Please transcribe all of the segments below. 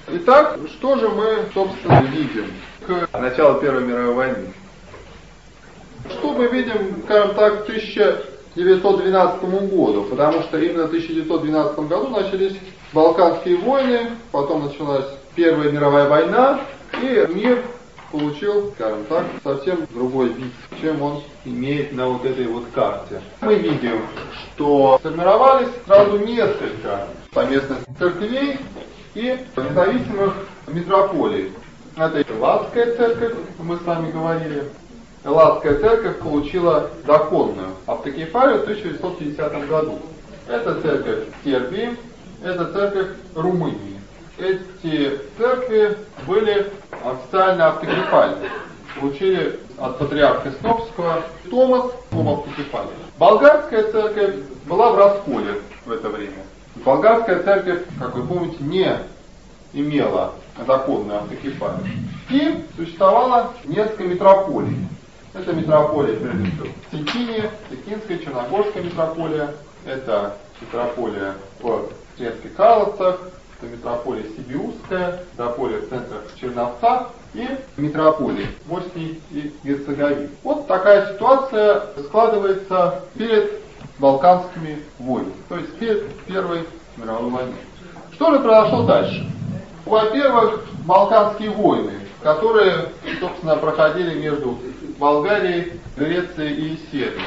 Итак, что же мы, собственно, видим к началу Первой мировой войны? Что мы видим, скажем так, к 1912 году? Потому что именно в 1912 году начались Балканские войны, потом началась Первая мировая война, и мир получил, скажем так, совсем другой вид, чем он имеет на вот этой вот карте. Мы видим, что сформировались сразу несколько поместных церквей и независимых метрополий. Это Элладская церковь, мы с вами говорили. Элладская церковь получила законную автокефалию в 1950 году. Это церковь Сербии, это церковь Румынии. Эти церкви были официально автокефальны. Получили от патриарха Снопского Томас об автокефалии. Болгарская церковь была в расколе в это время. Болгарская церковь, как вы помните, не имела законную автокефалию. И существовало несколько метрополий. Это метрополия, прежде всего, Цетиния, Цетинская, Черногорская метрополия. Это метрополия в Средских Карловцах. Это метрополия Сибиусская, метрополия в центрах Черновцах и метрополия Боснии и Герцеговины. Вот такая ситуация складывается перед Балканскими войнами, то есть перед Первой мировой войной. Что же произошло дальше? Во-первых, Балканские войны, которые, собственно, проходили между Болгарией, Грецией и Сербией,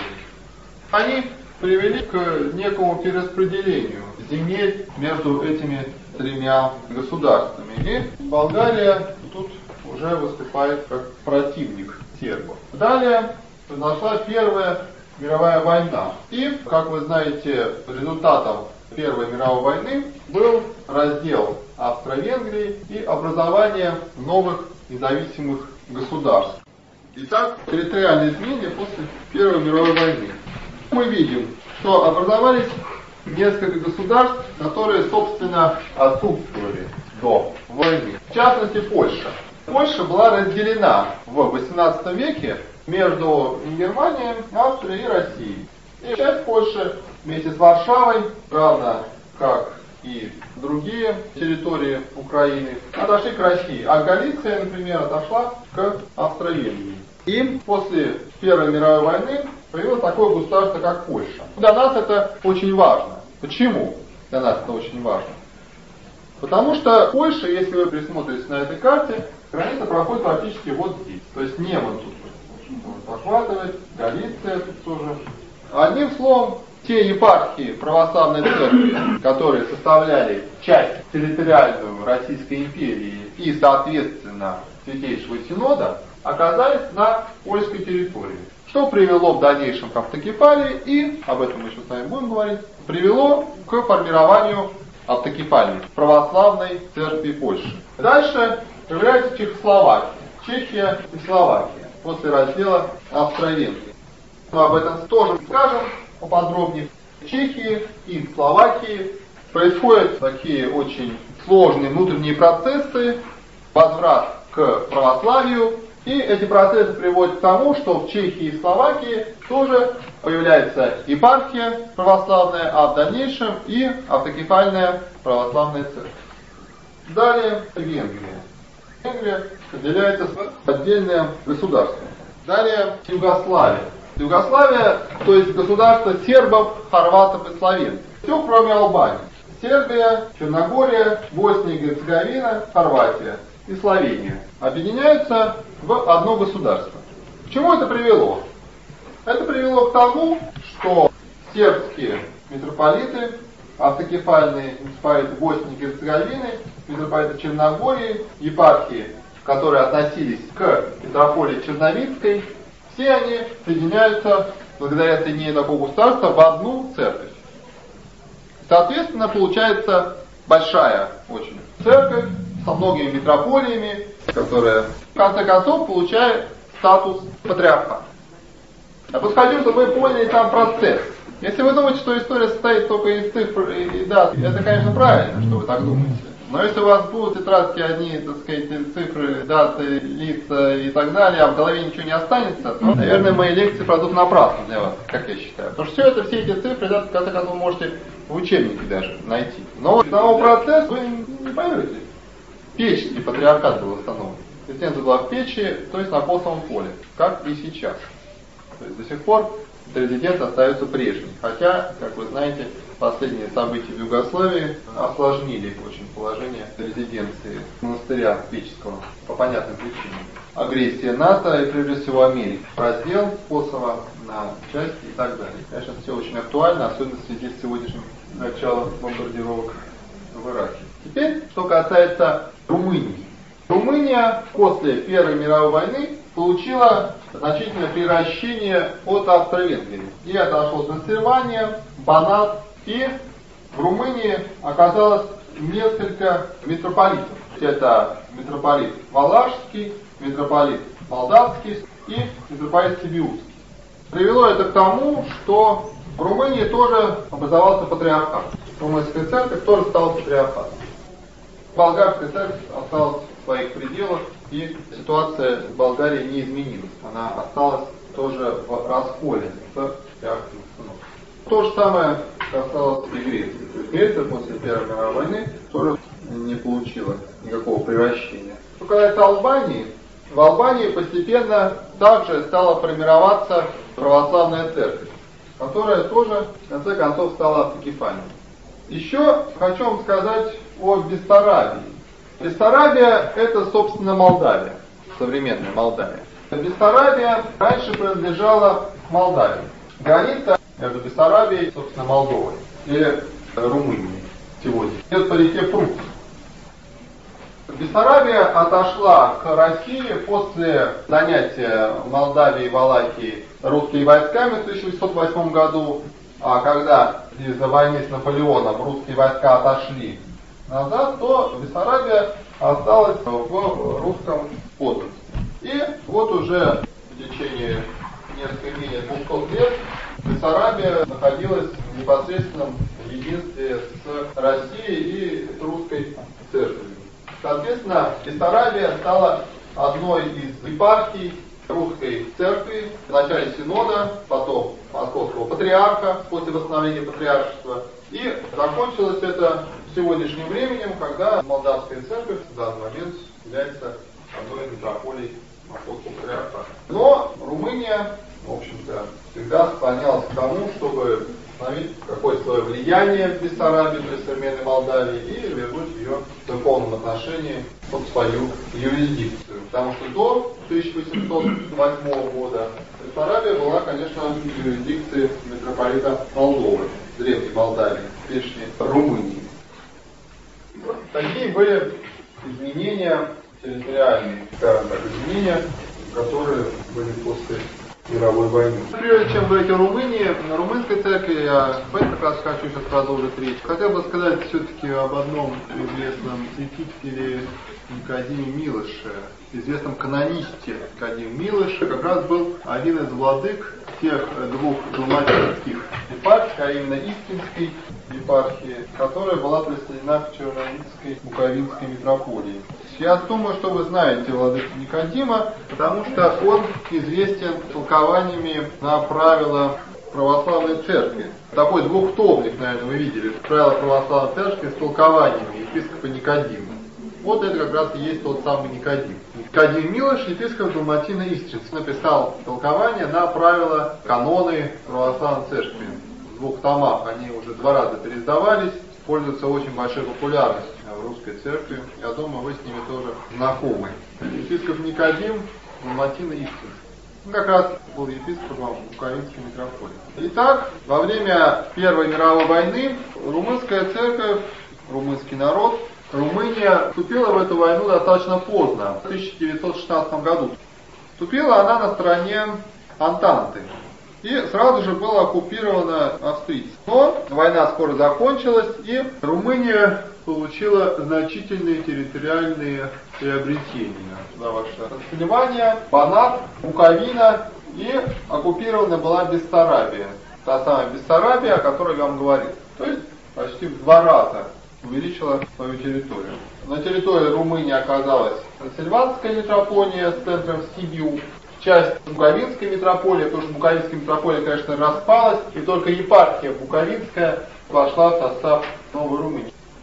они привели к некому перераспределению земель между этими тремя государствами. И Болгария тут уже выступает как противник сербов. Далее произошла Первая мировая война. И, как вы знаете, результатом Первой мировой войны был раздел Австро-Венгрии и образование новых независимых государств. Итак, территориальные изменения после Первой мировой войны. Мы видим, что образовались несколько государств, которые, собственно, отсутствовали до войны. В частности, Польша. Польша была разделена в XVIII веке между Германией, Австрией и Россией. И часть Польши вместе с Варшавой, равно как и другие территории Украины, отошли к России. А Галиция, например, отошла к Австро-Венгрии. И после Первой мировой войны появилось такое государство, как Польша. Для нас это очень важно. Почему для нас это очень важно? Потому что Польша, если вы присмотритесь на этой карте, граница проходит практически вот здесь. То есть Неман тут захватывает, Галиция тут тоже. Одним словом, те епархии православной церкви, которые составляли часть территориальную Российской империи и, соответственно, Святейшего Синода, оказались на польской территории. Что привело в дальнейшем к автокефалии и, об этом мы еще с вами будем говорить, привело к формированию автокефальной православной церкви Польши. Дальше появляется Чехословакия, Чехия и Словакия после раздела Австро-Венгрии. Мы об этом тоже скажем поподробнее. В Чехии и в Словакии происходят такие очень сложные внутренние процессы, возврат к православию. И эти процессы приводят к тому, что в Чехии и Словакии тоже появляется епархия православная, а в дальнейшем и автокефальная православная церковь. Далее Венгрия. Венгрия отделяется в отдельное государство. Далее Югославия. Югославия, то есть государство сербов, хорватов и славян. Все, кроме Албании. Сербия, Черногория, Босния и Герцеговина, Хорватия и Словения объединяются в одно государство. К чему это привело? Это привело к тому, что сербские митрополиты, автокефальные митрополиты Боснии и Герцеговины, митрополиты Черногории, епархии, которые относились к митрополии Черновицкой, все они соединяются благодаря соединению такого государства в одну церковь. Соответственно, получается большая очень церковь со многими митрополиями, которая в конце концов получает статус патриархата. Я просто хочу, чтобы вы поняли там процесс. Если вы думаете, что история состоит только из цифр и дат, это, конечно, правильно, что вы так думаете. Но если у вас будут тетрадки одни, так сказать, цифры, даты, лица и так далее, а в голове ничего не останется, то, наверное, мои лекции пройдут напрасно для вас, как я считаю. Потому что все эти цифры, да, в конце концов, вы можете в учебнике даже найти. Но самого процесса вы не поймете. Печский патриархат был установлен. Резиденция была в Печи, то есть на Апостоловом поле, как и сейчас. То есть до сих пор эта резиденция остается прежней. Хотя, как вы знаете, последние события в Югославии осложнили очень положение резиденции монастыря Печского по понятным причинам. Агрессия НАТО и прежде всего Америки. Раздел Косово на части и так далее. Конечно, все очень актуально, особенно в связи с сегодняшним началом бомбардировок в Ираке. Теперь, что касается Румынии. Румыния после Первой мировой войны получила значительное приращение от Австро-Венгрии. И отошло Трансильвания, Банат, и в Румынии оказалось несколько митрополитов. Это митрополит Валашский, митрополит Молдавский и митрополит Сибиусский. Привело это к тому, что в Румынии тоже образовался патриархат. Румынская церковь тоже стала патриархатом. Болгарская церковь осталась в своих пределах, и ситуация в Болгарии не изменилась. Она осталась тоже в расколе с патриархом. То же самое касалось и Греции. То есть Греция после Первой мировой войны тоже не получила никакого превращения. Что касается Албании, в Албании постепенно также стала формироваться православная церковь, которая тоже, в конце концов, стала автокефальной. Еще хочу вам сказать о Бессарабии. Бессарабия – это, собственно, Молдавия, современная Молдавия. Бессарабия раньше принадлежала Молдавии. Граница между Бессарабией, собственно, Молдовой или Румынией сегодня идет по реке Прут. Бессарабия отошла к России после занятия Молдавии и Валахии русскими войсками в 1808 году, а когда из-за войны с Наполеоном русские войска отошли назад, то Бессарабия осталась в русском подданстве. И вот уже в течение несколько менее 200 лет Бессарабия находилась в непосредственном единстве с Россией и с русской церковью. Соответственно, Бессарабия стала одной из епархий русской церкви, в начале Синода, потом Московского патриарха после восстановления патриаршества. И закончилось это сегодняшним временем, когда Молдавская церковь в данный момент является одной из метрополий Московского патриарха. Но Румыния, в общем-то, всегда склонялась к тому, чтобы установить какое-то свое влияние в Бессарабии, то есть современной Молдавии, и вернуть ее в церковном отношении под свою юрисдикцию. Потому что до 1808 года Бессарабия была, конечно, юрисдикцией митрополита Молдовы, древней Молдавии, теперешней Румынии. Вот такие были изменения территориальные, скажем так, изменения, которые были после мировой войны. Прежде чем говорить о Румынии, на румынской церкви, я как раз хочу сейчас продолжить речь. Хотел бы сказать все-таки об одном известном святителе Никодиме Милоше, известном канонисте Никодиме Милоше, как раз был один из владык тех двух далматинских епархий, а именно Истринской епархии, которая была присоединена к Черногорской Буковинской митрополии. Я думаю, что вы знаете владыку Никодима, потому что он известен толкованиями на правила православной церкви. Такой двухтомник, наверное, вы видели, правила православной церкви с толкованиями епископа Никодима. Вот это как раз и есть тот самый Никодим. Никодим Милош, епископ Далматина Истринский, написал толкование на правила каноны православной церкви. В двух томах они уже 2 раза переиздавались, пользуются очень большой популярностью в русской церкви. Я думаю, вы с ними тоже знакомы. Епископ Никодим Далматина Истринский. Он как раз был епископом Буковинской митрополии. Итак, во время Первой мировой войны румынская церковь, румынский народ, Румыния вступила в эту войну достаточно поздно, в 1916 году. Вступила она на стороне Антанты и сразу же была оккупирована австрийцами. Но война скоро закончилась, и Румыния получила значительные территориальные приобретения. Трансильвания, Банат, Буковина, и оккупирована была Бессарабия. Та самая Бессарабия, о которой я вам говорил. То есть почти в 2 раза увеличила свою территорию. На территории Румынии оказалась Трансильванская митрополия с центром в Сибиу, часть Буковинской митрополии, потому что Буковинская митрополия, конечно, распалась, и только епархия Буковинская вошла в состав Новой Румынии.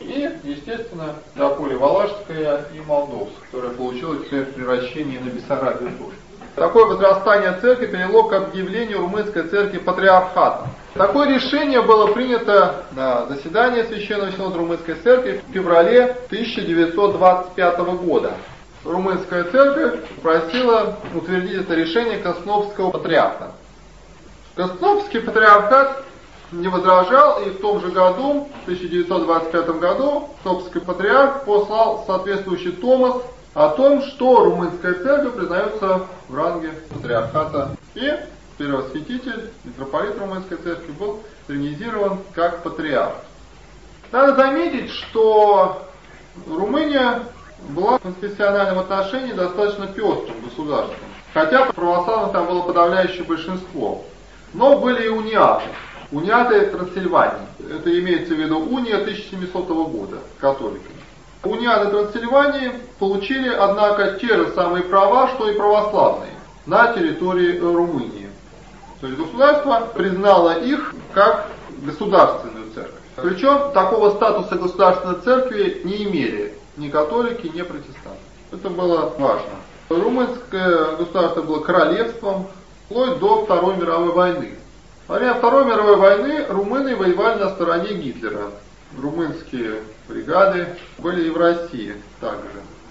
И, естественно, Заполе Валашская и Молдовская, которая получила теперь превращение на Бессарабию тоже. Такое возрастание церкви привело к объявлению румынской церкви патриархатом. Такое решение было принято на заседании Священного Синода Румынской Церкви в феврале 1925 года. Румынская церковь просила утвердить это решение Константинопольского патриарха. Константинопольский патриархат не возражал, и в том же году, в 1925 году, Константинопольский патриарх послал соответствующий томос о том, что румынская церковь признается в ранге патриархата. И первосвятитель, митрополит румынской церкви, был канонизирован как патриарх. Надо заметить, что Румыния была в конфессиональном отношении достаточно пестрым государством. Хотя православных там было подавляющее большинство. Но были и униаты. Униаты Трансильвании. Это имеется в виду уния 1700 года с католиками. Униаты Трансильвании получили, однако, те же самые права, что и православные на территории Румынии. То есть государство признало их как государственную церковь. Причем такого статуса государственной церкви не имели ни католики, ни протестанты. Это было важно. Румынское государство было королевством вплоть до Второй мировой войны. Во время Второй мировой войны румыны воевали на стороне Гитлера. Румынские бригады были и в России также.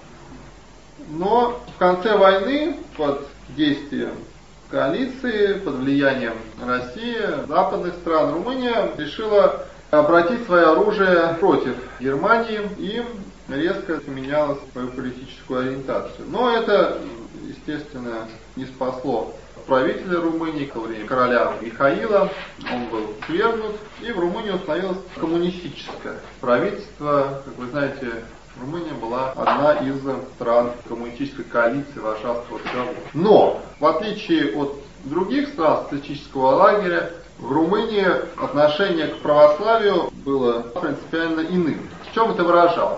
Но в конце войны, под действием коалиции, под влиянием России, западных стран, Румыния решила обратить свое оружие против Германии и резко поменяла свою политическую ориентацию. Но это, естественно, не спасло правителя Румынии, во время короля Михаила. Он был свергнут, и в Румынии установилось коммунистическое правительство. Как вы знаете, Румыния была одна из стран коммунистической коалиции Варшавского договора. Но, в отличие от других стран социалистического лагеря, в Румынии отношение к православию было принципиально иным. В чем это выражалось?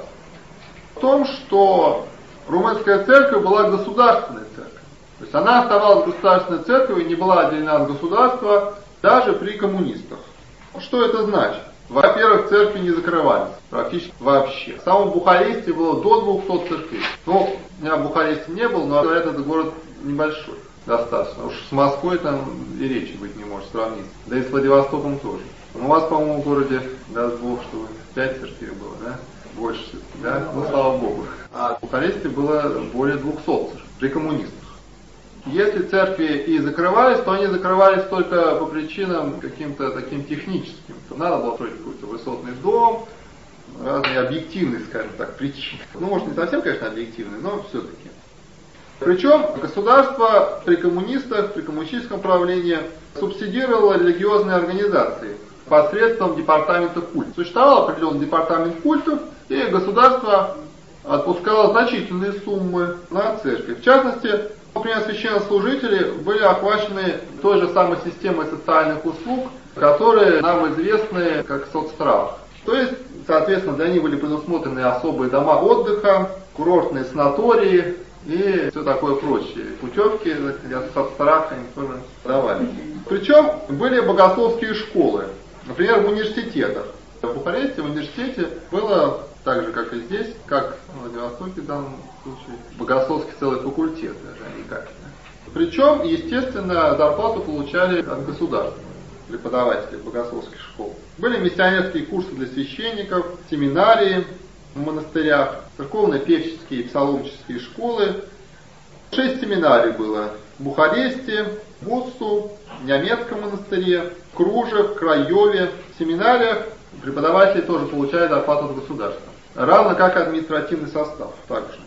В том, что румынская церковь была государственной церковью. То есть она оставалась государственной церковью и не была отделена от государства даже при коммунистах. Что это значит? Во-первых, церкви не закрывались практически вообще. В самом Бухаресте было до 200 церквей. Ну, у меня в Бухаресте не был, но, говорят, этот город небольшой достаточно. Уж с Москвой там и речи быть не может сравниться. Да и с Владивостоком тоже. Но у вас, по-моему, в городе, даст Бог, что 5 церквей было, да? Больше все-таки, да? Ну, слава Богу. А в Бухаресте было более 200 церквей при коммунистах. Если церкви и закрывались, то они закрывались только по причинам каким-то таким техническим. Надо было строить какой-то высотный дом, разные объективные, скажем так, причины. Ну, может, не совсем, конечно, объективные, но все-таки. Причем государство при коммунистах, при коммунистическом правлении субсидировало религиозные организации посредством департамента культов. Существовал определенный департамент культов, и государство отпускало значительные суммы на церковь. В частности, например, священнослужители были охвачены той же самой системой социальных услуг, которые нам известны как соцстрах. То есть, соответственно, для них были предусмотрены особые дома отдыха, курортные санатории и все такое прочее. Путевки для соцстраха им тоже давали. Причем были богословские школы, например, в университетах. В Бухаресте, в университете было так же, как и здесь, как в Владивостоке в данном случае, богословский целый факультет даже, а не кафедра. Причем, естественно, зарплату получали от государства преподаватели богословских школ. Были миссионерские курсы для священников, семинарии в монастырях, церковно-певческие и псаломческие школы. 6 семинарий было в Бухаресте, Буцту, в Немецком монастыре, Круже, в Краеве. В семинариях преподаватели тоже получали зарплату от государства. Равно как и административный состав также.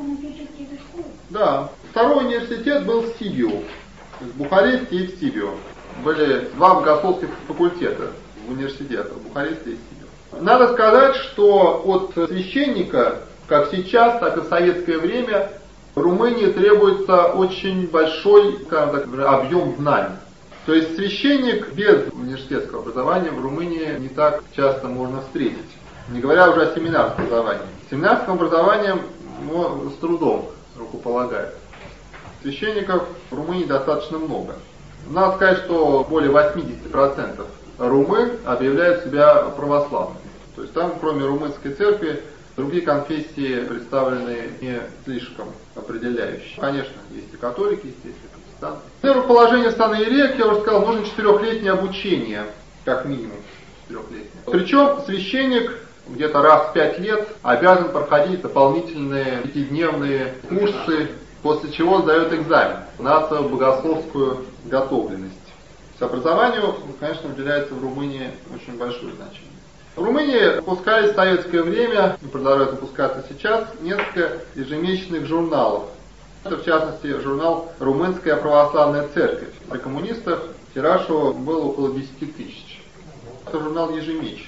Да. Второй университет был в Сибиу. В Бухаресте и в Сибиу. Были 2 богословских факультета в университетах, в Бухаресте и в Сибиу. Надо сказать, что от священника, как сейчас, так и в советское время, в Румынии требуется очень большой, скажем так, объем знаний. То есть священник без университетского образования в Румынии не так часто можно встретить. Не говоря уже о семинарском образовании. Семинарским образованием с трудом рукополагают. Священников в Румынии достаточно много. Надо сказать, что более 80% румын объявляют себя православными. То есть там, кроме румынской церкви, другие конфессии представлены не слишком определяющие. Конечно, есть и католики, есть и протестанты. Первое положение стана иерея, как я уже сказал, нужно 4-летнее обучение, как минимум 4-летнее. Причем священник где-то раз в 5 лет обязан проходить дополнительные 5-дневные курсы, после чего сдает экзамен на свою богословскую готовленность. Образованию, конечно, уделяется в Румынии очень большое значение. В Румынии выпускались в советское время, и продолжают выпускаться сейчас, несколько ежемесячных журналов. Это, в частности, журнал «Румынская православная церковь». При коммунистах тираж его был около 10 тысяч. Это журнал ежемесячный.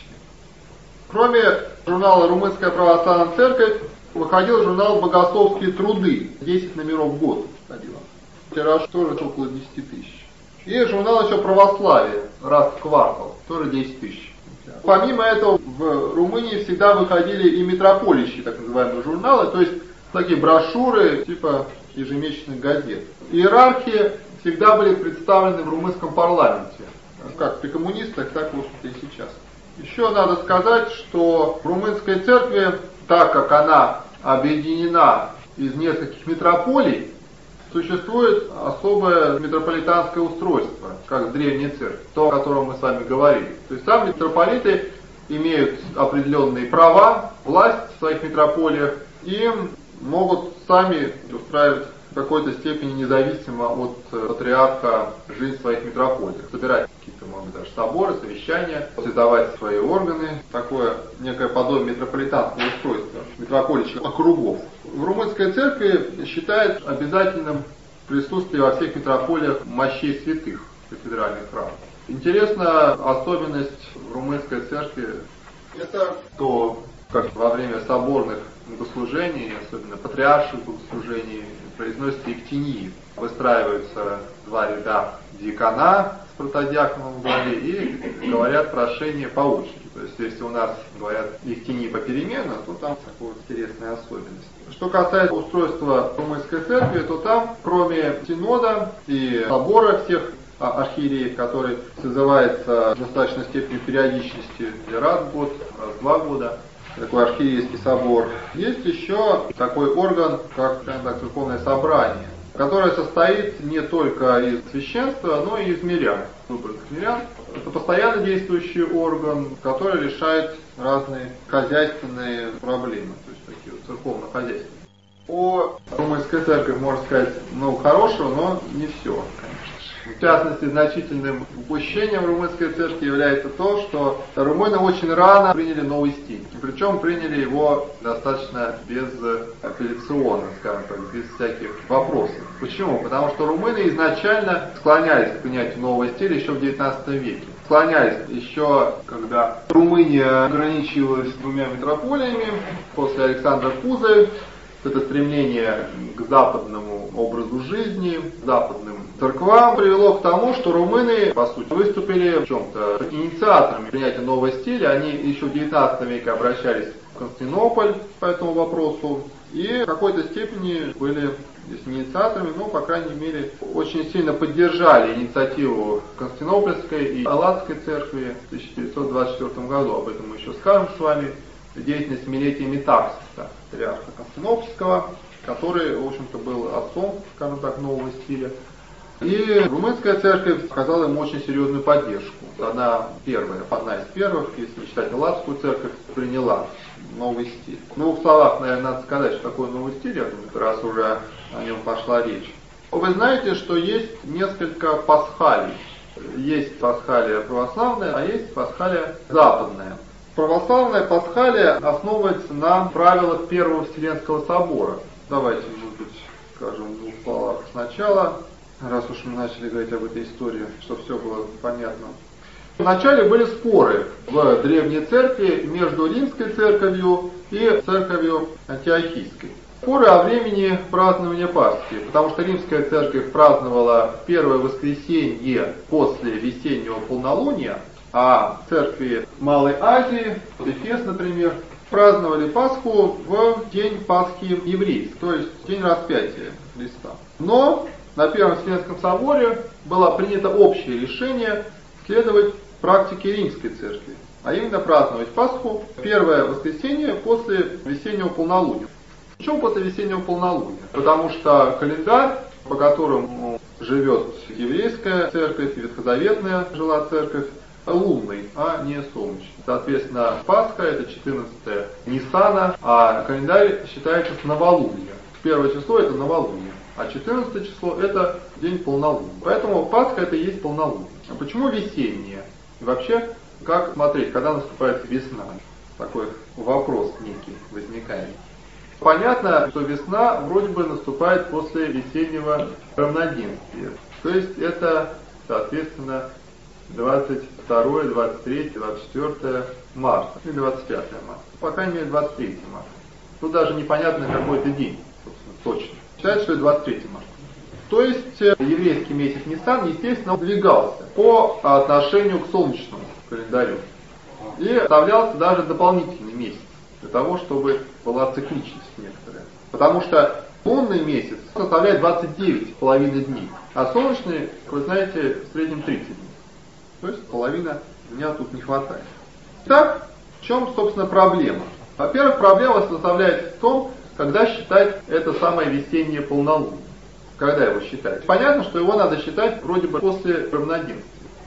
Кроме журнала «Румынская православная церковь», выходил журнал «Богословские труды». 10 номеров в год выходило. Тираж тоже около 10 тысяч. И журнал еще «Православие» раз в квартал, тоже 10 тысяч. Помимо этого, в Румынии всегда выходили и митрополичьи, так называемые журналы, то есть такие брошюры типа ежемесячных газет. Иерархи всегда были представлены в румынском парламенте, как при коммунистах, так и сейчас. Еще надо сказать, что в румынской церкви, так как она объединена из нескольких митрополий, существует особое митрополитанское устройство, как в Древней Церкви, то, о котором мы с вами говорили. То есть сами митрополиты имеют определенные права, власть в своих митрополиях и могут сами устраивать в какой-то степени независимо от патриарха жизнь своих митрополий. Собирать какие-то, может быть, даже соборы, совещания, создавать свои органы, такое некое подобие митрополитанского устройства, митрополичьих округов. В румынской церкви считают обязательным присутствие во всех митрополиях мощей святых кафедральных храмов. Интересна особенность румынской церкви, это то, как во время соборных богослужений, особенно патриарших богослужений, произносится ектении. Выстраиваются 2 ряда диакона с протодиаконом в главе и говорят прошение по очереди. То есть, если у нас говорят ектении попеременно, то там такая вот интересная особенность. Что касается устройства румынской церкви, то там, кроме синода и собора всех архиереев, который созывается в достаточной степени периодичности раз в год, раз в 2 года, такой архиерейский собор, есть еще такой орган, как, скажем так, церковное собрание, которое состоит не только из священства, но и из мирян, выбранных мирян. Это постоянно действующий орган, который решает разные хозяйственные проблемы, то есть такие вот церковно-хозяйственные. О румынской церкви можно сказать много хорошего, но не все, конечно. В частности, значительным упущением румынской церкви является то, что румыны очень рано приняли новый стиль. Причем приняли его достаточно безапелляционно, скажем так, без всяких вопросов. Почему? Потому что румыны изначально склонялись к принятию нового стиля еще в XIX веке. Склонялись еще, когда Румыния ограничилась 2 митрополиями после Александра Кузы. Это стремление к западному образу жизни, западным церквам привело к тому, что румыны, по сути, выступили в чем-то инициаторами принятия нового стиля. Они еще в XIX веке обращались в Константинополь по этому вопросу и в какой-то степени были, если не инициаторами, но, по крайней мере, очень сильно поддержали инициативу Константинопольской и Алатской церкви в 1924 году. Об этом мы еще скажем с вами. Деятельность Милетия Метаксиса, патриарха Константинопольского, который, в общем-то, был отцом, скажем так, нового стиля. И румынская церковь оказала ему очень серьезную поддержку. Одна из первых, если не считать Алатскую церковь, приняла новый стиль. В 2 словах, наверное, надо сказать, что такое новый стиль, я думаю, раз уже о нем пошла речь. Вы знаете, что есть несколько пасхалий. Есть пасхалия православная, а есть пасхалия западная. Православная пасхалия основывается на правилах Первого Вселенского собора. Давайте, может быть, скажем в 2 словах сначала, раз уж мы начали говорить об этой истории, чтобы все было понятно. Вначале были споры в Древней Церкви между Римской Церковью и Церковью Антиохийской. Споры о времени празднования Пасхи, потому что Римская Церковь праздновала первое воскресенье после весеннего полнолуния, а церкви Малой Азии, Эфес, например, праздновали Пасху в день Пасхи еврейств, то есть день распятия Христа. Но на Первом Вселенском соборе было принято общее решение следовать практике Римской Церкви. а именно праздновать Пасху первое воскресенье после весеннего полнолуния. Почему после весеннего полнолуния? Потому что календарь, по которому живет еврейская церковь, ветхозаветная жила церковь, лунный, а не солнечный. Соответственно, Пасха это 14 Ниссана, а календарь считается с новолуния. Первое число это новолуние, а 14 число это день полнолуния. Поэтому Пасха это и есть полнолуние. А почему весеннее? И вообще, как смотреть, когда наступает весна? Такой вопрос некий возникает. Понятно, что весна вроде бы наступает после весеннего равноденствия. То есть это, соответственно, 22, 23, 24 марта и 25 марта. По крайней мере 23 марта. Тут даже непонятно какой это день, собственно, точно. Считается, что это 23 марта. То есть еврейский месяц Ниссан, естественно, двигался по отношению к солнечному календарю. И оставлялся даже дополнительный месяц для того, чтобы была цикличность некоторая. Потому что лунный месяц составляет 29,5 дней, а солнечный, как вы знаете, в среднем 30 дней. То есть половина дня тут не хватает. Итак, в чем, собственно, проблема? Во-первых, проблема составляется в том, когда считать это самое весеннее полнолуние. Когда его считать? Понятно, что его надо считать вроде бы после равноденствия.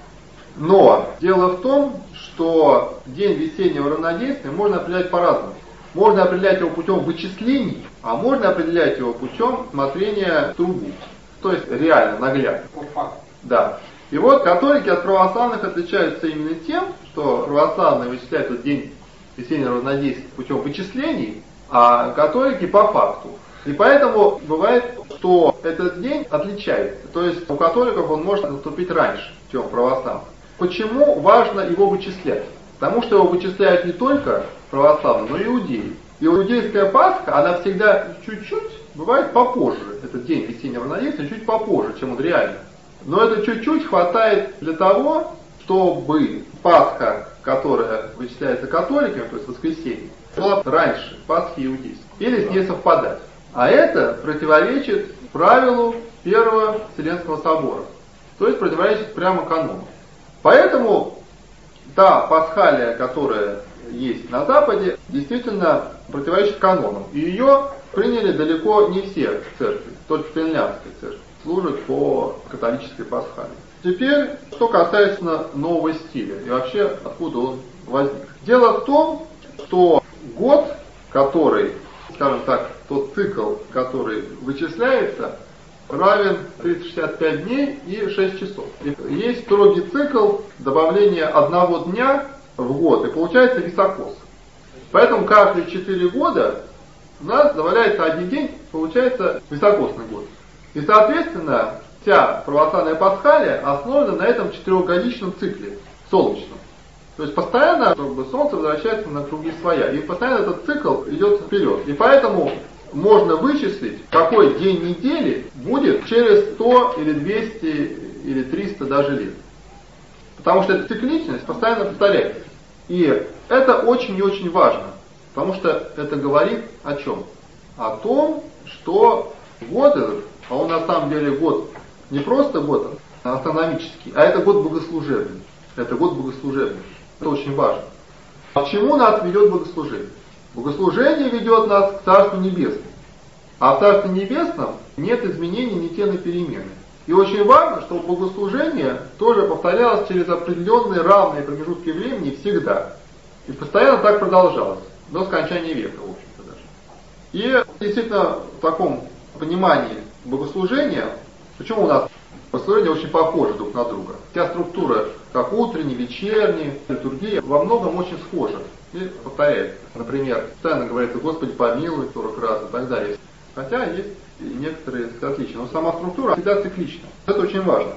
Но дело в том, что день весеннего равноденствия можно определять по-разному. Можно определять его путем вычислений, а можно определять его путем смотрения в трубу. То есть реально, наглядно. По факту. Да. И вот католики от православных отличаются именно тем, что православные вычисляют этот день весеннего равноденствия путем вычислений, а католики по факту. И поэтому бывает, что этот день отличается. То есть у католиков он может наступить раньше, чем у православных. Почему важно его вычислять? Потому что его вычисляют не только православные, но и иудеи. И иудейская Пасха, она всегда чуть-чуть бывает попозже. Этот день весеннего равноденствия чуть попозже, чем он реально. Но это чуть-чуть хватает для того, чтобы Пасха, которая вычисляется католиками, то есть воскресенье, была раньше Пасхи иудейской. Или с ней совпадать. А это противоречит правилу Первого Вселенского собора. То есть противоречит прямо канону. Поэтому та пасхалия, которая есть на Западе, действительно противоречит канонам. И ее приняли далеко не все церкви, только Финляндская церковь служит по католической пасхалии. Теперь, что касается нового стиля и вообще откуда он возник. Дело в том, что год, который, скажем так, тот цикл, который вычисляется, равен 365 дней и 6 часов. И есть строгий цикл добавления одного дня в год, и получается високос. Поэтому каждые 4 года у нас добавляется один день, получается високосный год. И соответственно, вся православная пасхалия основана на этом 4-годичном цикле солнечном. То есть постоянно солнце возвращается на круги своя, и постоянно этот цикл идет вперед. И поэтому можно вычислить, какой день недели будет через 100 или 200 или 300 даже лет. Потому что эта цикличность постоянно повторяется. И это очень и очень важно, потому что это говорит о чем? О том, что год этот, а он на самом деле год не просто год астрономический, а это год богослужебный. Это год богослужебный. Это очень важно. А к чему нас ведет богослужение? Богослужение ведет нас к Царству Небесному. А в Царстве Небесном нет изменений, ни те, ни перемены. И очень важно, чтобы богослужение тоже повторялось через определенные равные промежутки времени всегда. И постоянно так продолжалось, до скончания века, в общем-то даже. И действительно в таком понимании богослужения, почему у нас богослужения очень похожи друг на друга. Вся структура, как утренний, вечерний, литургия, во многом очень схожа и повторяется. Например, постоянно говорится «Господи помилуй» 40 раз и так далее. Хотя есть и некоторые отличия. Но сама структура всегда циклична. Это очень важно.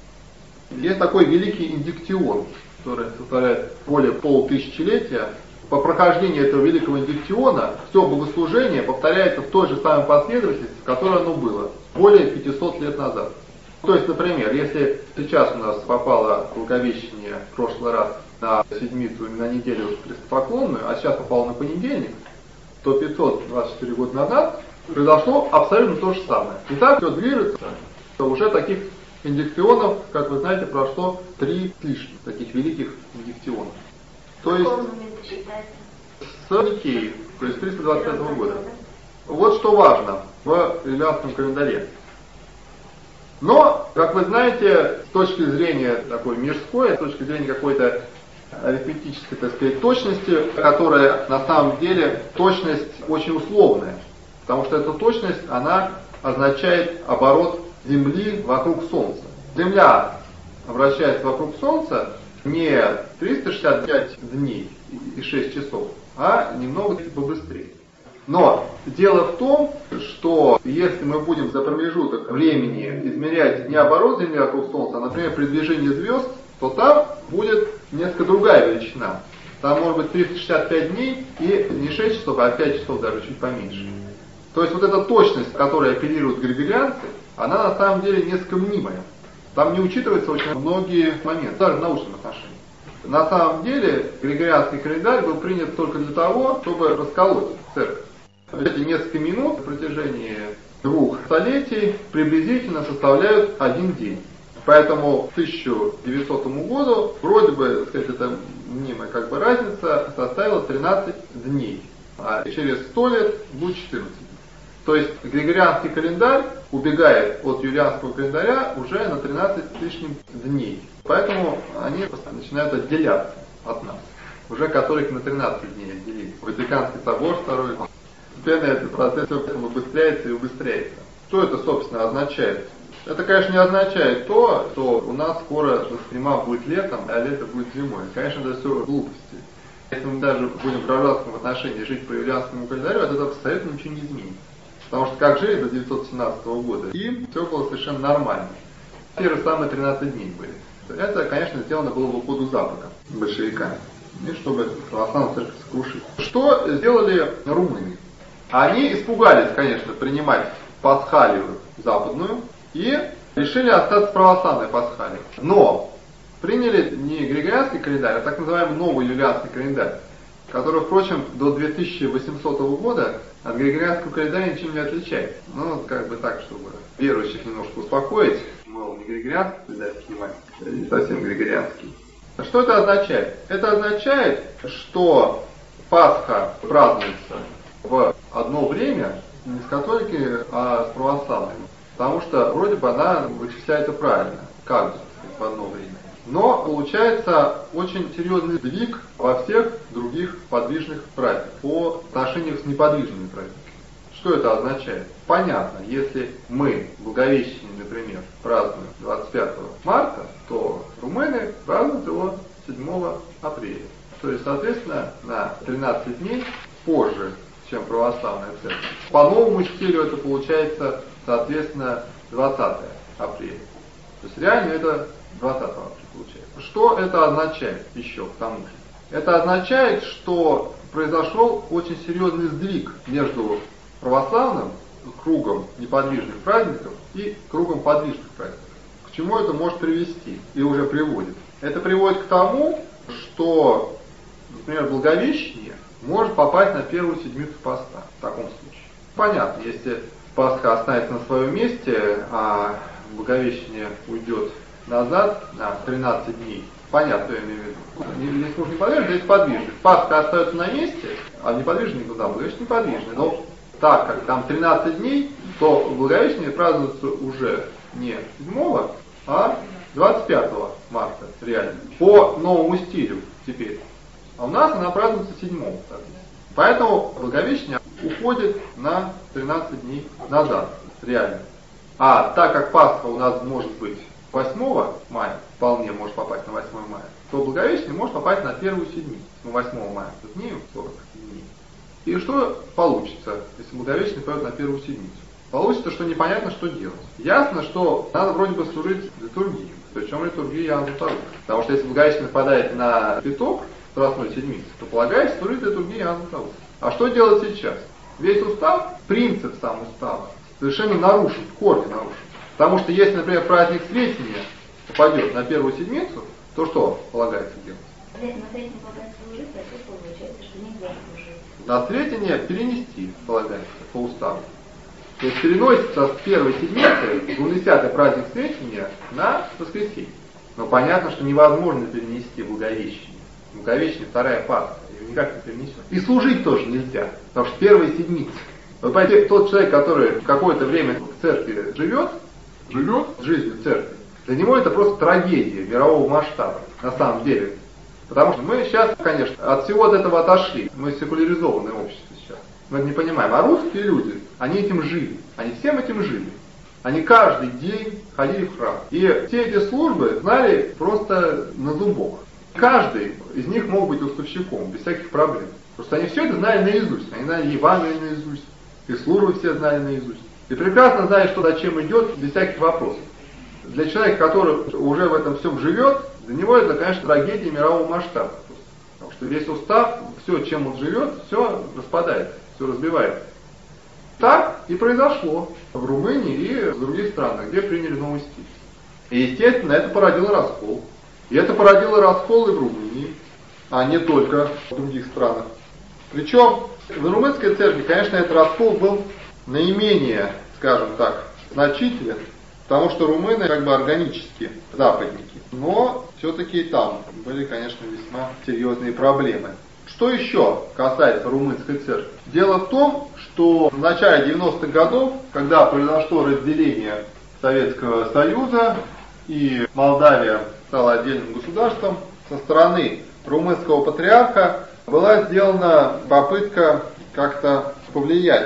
Есть такой великий индиктион, который составляет более полутысячелетия. По прохождении этого великого индиктиона все богослужение повторяется в той же самой последовательности, в которой оно было более 500 лет назад. То есть, например, если сейчас у нас попало Благовещение в прошлый раз на седмицу, на неделю крестопоклонную, а сейчас попало на понедельник, то 524 года назад произошло абсолютно то же самое. И так все движется, что уже таких индиктионов, как вы знаете, прошло 3 с лишним, таких великих индиктионов. То есть момента считается? с Никеи, то есть 325 года. Вот что важно в юлианском календаре. Но, как вы знаете, с точки зрения такой мирской, с точки зрения какой-то арифметической, так сказать, точности, которая на самом деле точность очень условная. Потому что эта точность, она означает оборот Земли вокруг Солнца. Земля обращается вокруг Солнца не 365 дней и 6 часов, а немного побыстрее. Но дело в том, что если мы будем за промежуток времени измерять не оборот Земли вокруг Солнца, а, например, при движении звезд, то там будет несколько другая величина. Там может быть 365 дней и не 6 часов, а 5 часов даже чуть поменьше. То есть вот эта точность, которой апеллируют григорианцы, она на самом деле несколько мнимая. Там не учитываются очень многие моменты, даже в научном отношении. На самом деле григорианский календарь был принят только для того, чтобы расколоть церковь. Эти несколько минут на протяжении 2 столетий приблизительно составляют 1 день. Поэтому к 1900 году вроде бы, так сказать, эта мнимая как бы разница составила 13 дней. А через 100 лет будет 14 дней. То есть григорианский календарь убегает от юлианского календаря уже на 13 с лишним дней. Поэтому они начинают отделяться от нас. Уже католики на 13 дней отделились. Ватиканский собор второй. Постепенно этот процесс убыстряется и убыстряется. Что это, собственно, означает? Это, конечно, не означает то, что у нас скоро зима будет летом, а лето будет зимой. Конечно, это все глупости. Если мы даже будем в гражданском отношении жить по юлианскому календарю, от этого абсолютно ничего не изменится. Потому что как жили до 1917 года, и все было совершенно нормально. Те же самые 13 дней были. Это, конечно, сделано было в угоду Запада большевиками, и чтобы православную церковь сокрушить. Что сделали румыны? Они испугались, конечно, принимать пасхалию западную и решили остаться православной пасхалией. Но приняли не григорианский календарь, а так называемый новый юлианский календарь, который, впрочем, до 2800 года от григорианского календаря ничем не отличается. Ну, как бы так, чтобы верующих немножко успокоить, мол, не григорианский календарь принимать, не совсем григорианский. Что это означает? Это означает, что Пасха празднуется в одно время не с католиками, а с православными. Потому что вроде бы она вычисляется правильно, как бы в одно время. Но получается очень серьезный сдвиг во всех других подвижных праздниках по отношению с неподвижными праздниками. Что это означает? Понятно, если мы, Благовещение, например, празднуем 25 марта, то румыны празднуют его 7 апреля. То есть, соответственно, на 13 дней позже, чем православная церковь. По новому стилю это получается, соответственно, 20 апреля. То есть реально это 20 апреля получается. Что это означает еще к тому же? Это означает, что произошел очень серьезный сдвиг между православным кругом неподвижных праздников и кругом подвижных праздников. К чему это может привести и уже приводит? Это приводит к тому, что, например, Благовещение может попасть на первую седмицу поста в таком случае. Понятно, если Пасха останется на своем месте, а Благовещение уйдет назад на 13 дней. Понятно, что я имею в виду. Здесь нужно неподвижный, здесь подвижный. Пасха остается на месте, а неподвижный никуда, Благовещение неподвижный. Но так как там 13 дней, то Благовещение празднуется уже не 7, а 25 марта, реально. По новому стилю теперь. А у нас она празднуется 7, соответственно. Поэтому Благовещение уходит на 13 дней назад, реально. А так как Пасха у нас может быть 8 мая, вполне может попасть на 8 мая, то Благовещение может попасть на первую седмицу. На 8 мая дней 40 дней. И что получится, если Благовещение пойдет на первую седмицу? Получится, что непонятно, что делать. Ясно, что надо вроде бы служить литургию. Причем литургию Иоанна Златоуста. Потому что если Благовещение нападает на пяток Страстной седмицы, то полагается служить литургию Иоанна Златоуста. А что делать сейчас? Весь устав, принцип сам устава, совершенно нарушен, в корне нарушен. Потому что если, например, праздник Сретения попадет на первую седмицу, то что полагается делать? На Сретение полагается служить, а тут получается, что нельзя служить. На Сретение перенести полагается по уставу. То есть переносится с первой седмицы, 20-й праздник Сретения, на воскресенье. Но понятно, что невозможно перенести Благовещение Долговечная вторая Пасха, ее никак не перенесет. И служить тоже нельзя, потому что первая седмица. Вы понимаете, тот человек, который какое-то время в церкви живет жизнью церкви, для него это просто трагедия мирового масштаба, на самом деле. Потому что мы сейчас, конечно, от всего от этого отошли. Мы секуляризованное общество сейчас. Мы это не понимаем. А русские люди, они этим жили. Они всем этим жили. Они каждый день ходили в храм. И все эти службы знали просто на зубок. Каждый из них мог быть уставщиком, без всяких проблем. Просто они все это знали наизусть. Они знали Евангелие наизусть. И службы все знали наизусть. И прекрасно знали, что зачем идет, без всяких вопросов. Для человека, который уже в этом всем живет, для него это, конечно, трагедия мирового масштаба. Потому что весь устав, все, чем он живет, все распадается, все разбивается. Так и произошло в Румынии и в других странах, где приняли новый стиль. И, естественно, это породило раскол. И это породило раскол и в Румынии, а не только в других странах. Причем в румынской церкви, конечно, этот раскол был наименее, скажем так, значителен, потому что румыны как бы органические западники. Но все-таки и там были, конечно, весьма серьезные проблемы. Что еще касается румынской церкви? Дело в том, что в начале 90-х годов, когда произошло разделение Советского Союза и Молдавия стала отдельным государством, со стороны румынского патриарха была сделана попытка как-то повлиять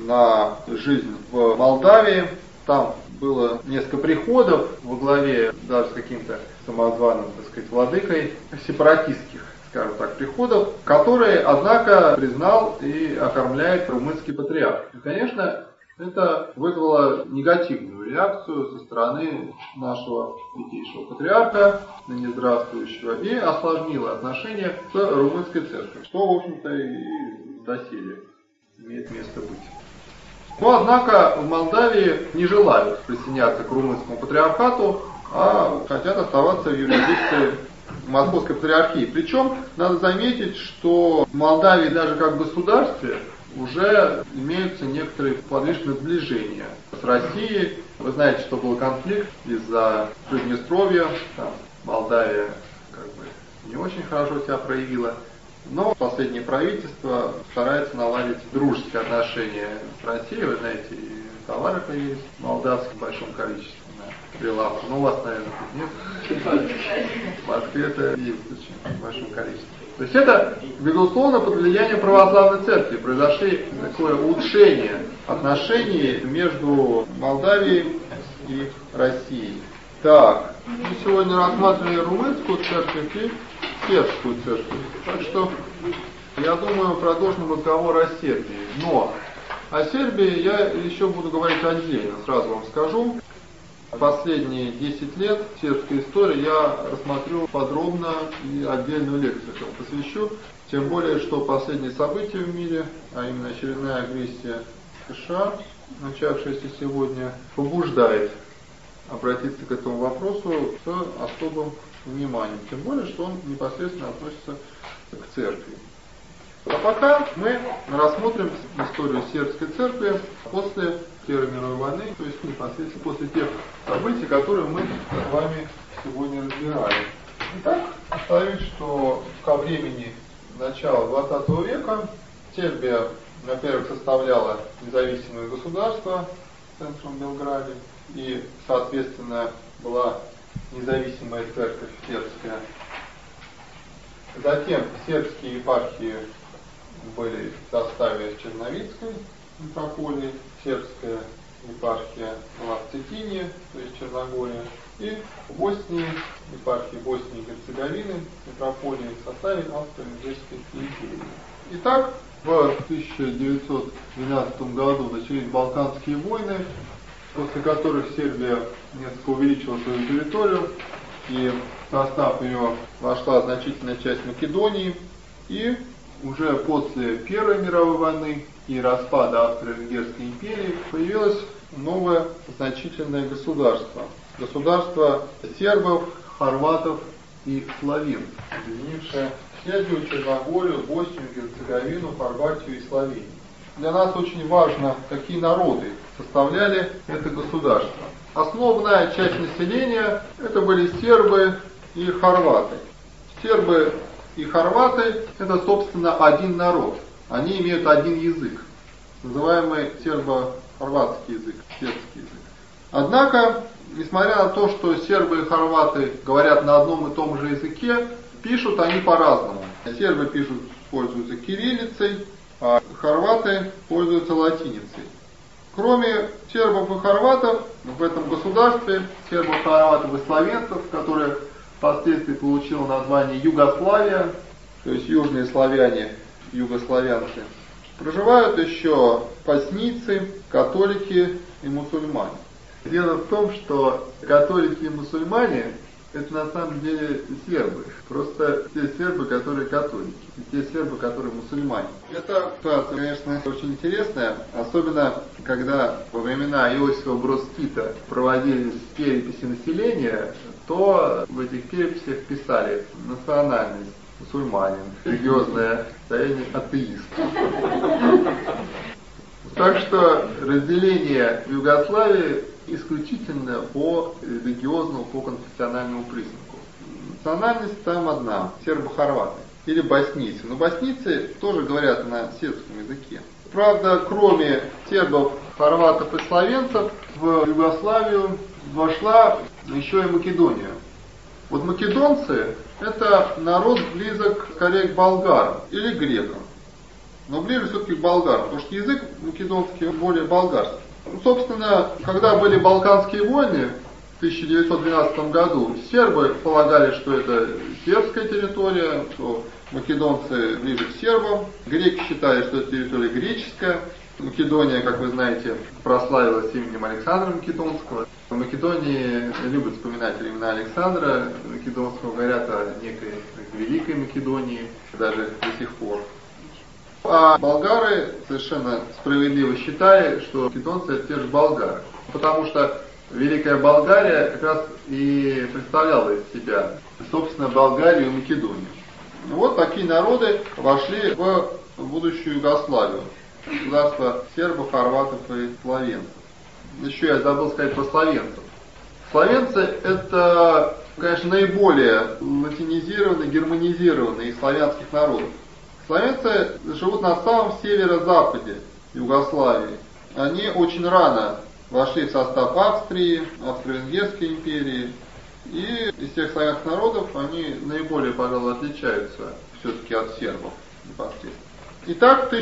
на жизнь в Молдавии. Там было несколько приходов во главе даже с каким-то самозваным, так сказать, владыкой сепаратистских, скажем так, приходов, которые, однако, признал и окормляет румынский патриарх. И, конечно, это вызвало негативную реакцию со стороны нашего святейшего патриарха, ныне здравствующего, и осложнило отношения с румынской церковью, что, в общем-то, и доселе имеет место быть. Но, однако, в Молдавии не желают присоединяться к румынскому патриархату, а хотят оставаться в юрисдикции Московской патриархии. Причем, надо заметить, что в Молдавии даже как государстве уже имеются некоторые подвижные сближения с Россией. Вы знаете, что был конфликт из-за Приднестровья. Там Молдавия как бы не очень хорошо себя проявила. Но последнее правительство старается наладить дружеские отношения с Россией. Вы знаете, и товары появились молдавские в большом количестве на прилавках. Ну, у вас, наверное, тут нет. В Москве это есть очень в большом количестве. То есть это, безусловно, под влиянием православной церкви произошли такое улучшение отношений между Молдавией и Россией. Так, мы сегодня рассматривали румынскую церковь и сербскую церковь. Так что, я думаю, продолжим разговор о Сербии. Но о Сербии я еще буду говорить отдельно, сразу вам скажу. Последние 10 лет сербской истории я рассмотрю подробно и отдельную лекцию этому посвящу. Тем более, что последние события в мире, а именно очередная агрессия США, начавшаяся сегодня, побуждает обратиться к этому вопросу с особым вниманием. Тем более, что он непосредственно относится к церкви. А пока мы рассмотрим историю сербской церкви после Первой мировой войны, то есть непосредственно после тех событий, которые мы с вами сегодня разбирали. Итак, повторюсь, что ко времени начала 20 века Сербия, во-первых, составляла независимое государство с центром в Белграде, и, соответственно, была независимая церковь сербская. Затем сербские епархии были в составе Черновицкой митрополии, сербская епархия была в Цетине, то есть Черногория, и в Боснии, епархии Боснии и Герцеговины, митрополии в составе Австро-Венгерской империи. Итак, в 1912 году начались Балканские войны, после которых Сербия несколько увеличила свою территорию, и в состав ее вошла значительная часть Македонии, и уже после Первой мировой войны и распада Австро-Венгерской империи появилось новое значительное государство. Государство сербов, хорватов и славян, объединившее Сербию, Черногорию, Боснию, Герцеговину, Хорватию и Словению. Для нас очень важно, какие народы составляли это государство. Основная часть населения это были сербы и хорваты. Сербы и хорваты – это, собственно, один народ. Они имеют один язык, называемый сербо-хорватский язык, сербский язык. Однако, несмотря на то, что сербы и хорваты говорят на одном и том же языке, пишут они по-разному. Сербы пользуются кириллицей, а хорваты пользуются латиницей. Кроме сербов и хорватов, в этом государстве, сербов, хорватов и словенцев, которое впоследствии получило название Югославия, то есть южные славяне, югославянцы, проживают еще боснийцы, католики и мусульмане. Дело в том, что католики и мусульмане – это на самом деле сербы. Просто те сербы, которые католики, и те сербы, которые мусульмане. Эта ситуация, конечно, очень интересная, особенно когда во времена Иосифа Брос Тита проводились переписи населения, то в этих переписях писали национальность мусульманин, религиозное состояние атеист. Так что разделение в Югославии исключительно по религиозному, по конфессиональному признаку. Национальность там одна, сербо-хорваты или боснийцы. Но боснийцы тоже говорят на сербском языке. Правда, кроме сербов, хорватов и словенцев, в Югославию вошла еще и Македония. Вот македонцы – это народ близок скорее к болгарам или грекам. Но ближе все-таки к болгарам, потому что язык македонский более болгарский. Собственно, когда были Балканские войны в 1912 году, сербы полагали, что это сербская территория, что македонцы ближе к сербам, греки считали, что это территория греческая. Македония, как вы знаете, прославилась именем Александра Македонского. В Македонии любят вспоминать времена Александра Македонского, говорят о некой Великой Македонии, даже до сих пор. А болгары совершенно справедливо считали, что македонцы это те же болгары. Потому что Великая Болгария как раз и представляла из себя, собственно, Болгарию и Македонию. Вот такие народы вошли в будущую Югославию. Государство сербов, хорватов и словенцев. Еще я забыл сказать про словенцев. Словенцы это, конечно, наиболее латинизированный, германизированный из славянских народов. Словенцы живут на самом северо-западе Югославии. Они очень рано вошли в состав Австрии, Австро-Венгерской империи. И из всех славянских народов они наиболее, пожалуй, отличаются все-таки от сербов непосредственно. Итак, в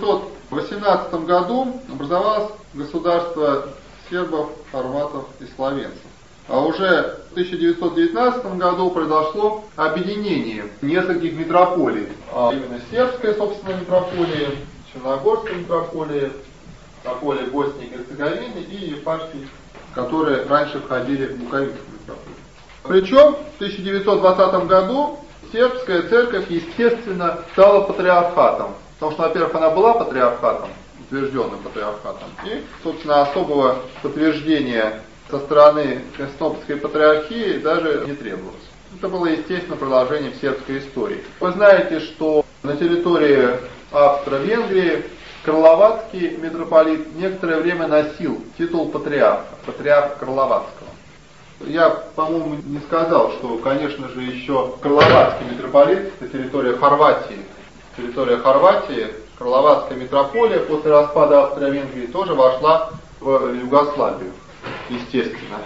1918 году образовалось государство сербов, хорватов и словенцев. А уже в 1919 году произошло объединение нескольких метрополий. А именно сербская, собственно, метрополия, черногорская метрополия, метрополия Боснии и Герцеговины и епархии, которые раньше входили в Буковинскую метрополию. Причем в 1920 году сербская церковь, естественно, стала патриархатом. Потому что, во-первых, она была патриархатом, утвержденным патриархатом, и, собственно, особого подтверждения со стороны Константинопольской патриархии даже не требовалось. Это было, естественно, продолжением сербской истории. Вы знаете, что на территории Австро-Венгрии Карловацкий митрополит некоторое время носил титул патриарха, патриарх Карловацкого. Я, по-моему, не сказал, что, конечно же, еще Карловацкий митрополит, это территория Хорватии. Территория Хорватии, Карловацкая митрополия после распада Австро-Венгрии тоже вошла в Югославию, естественно.